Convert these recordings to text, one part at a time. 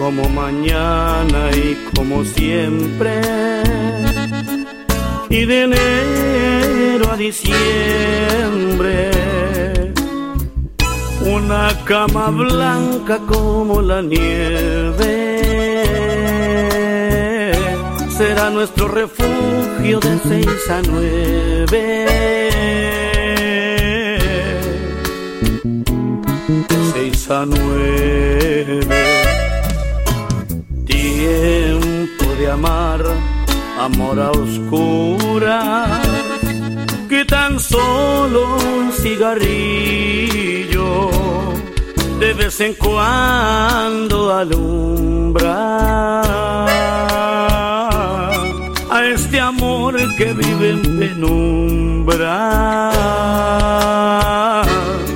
como mañana y como siempre, y de enero a diciembre, una cama blanca como la nieve será nuestro refugio de 6 a 9. De 6 a 9. Tiempo de amar, amor a oscuras, que tan solo un cigarrillo de vez en cuando alumbra a este amor que vive en penumbras,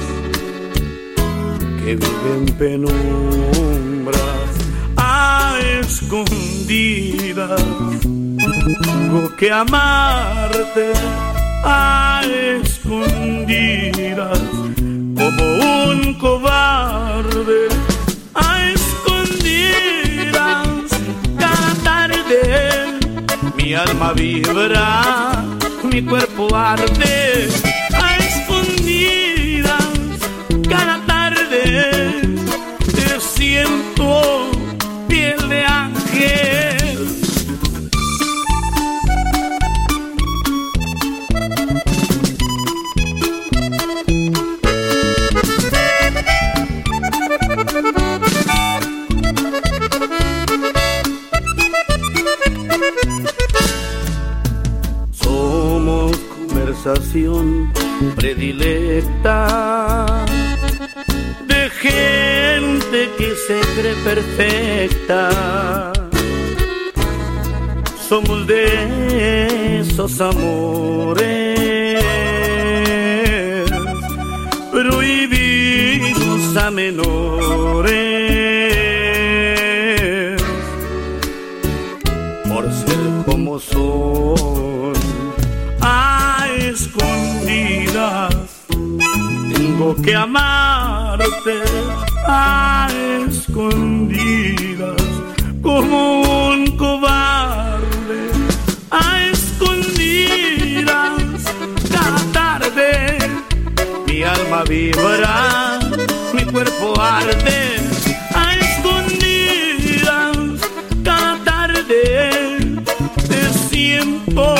que vive en penumbras, a escondidas. Tengo que amarte a escondidas, como un cobarde, a escondidas. Cada tarde mi alma vibra, mi cuerpo arde, a escondidas. Cada tarde te siento piel de ángel. Somos conversación predilecta de gente que se cree perfecta. Somos de esos amores prohibidos a menores, por ser como son, a escondidas. Tengo que amarte a escondidas, como un cobarde, a escondidas. Cada tarde mi alma vibra, mi cuerpo arde, a escondidas. Cada tarde te siento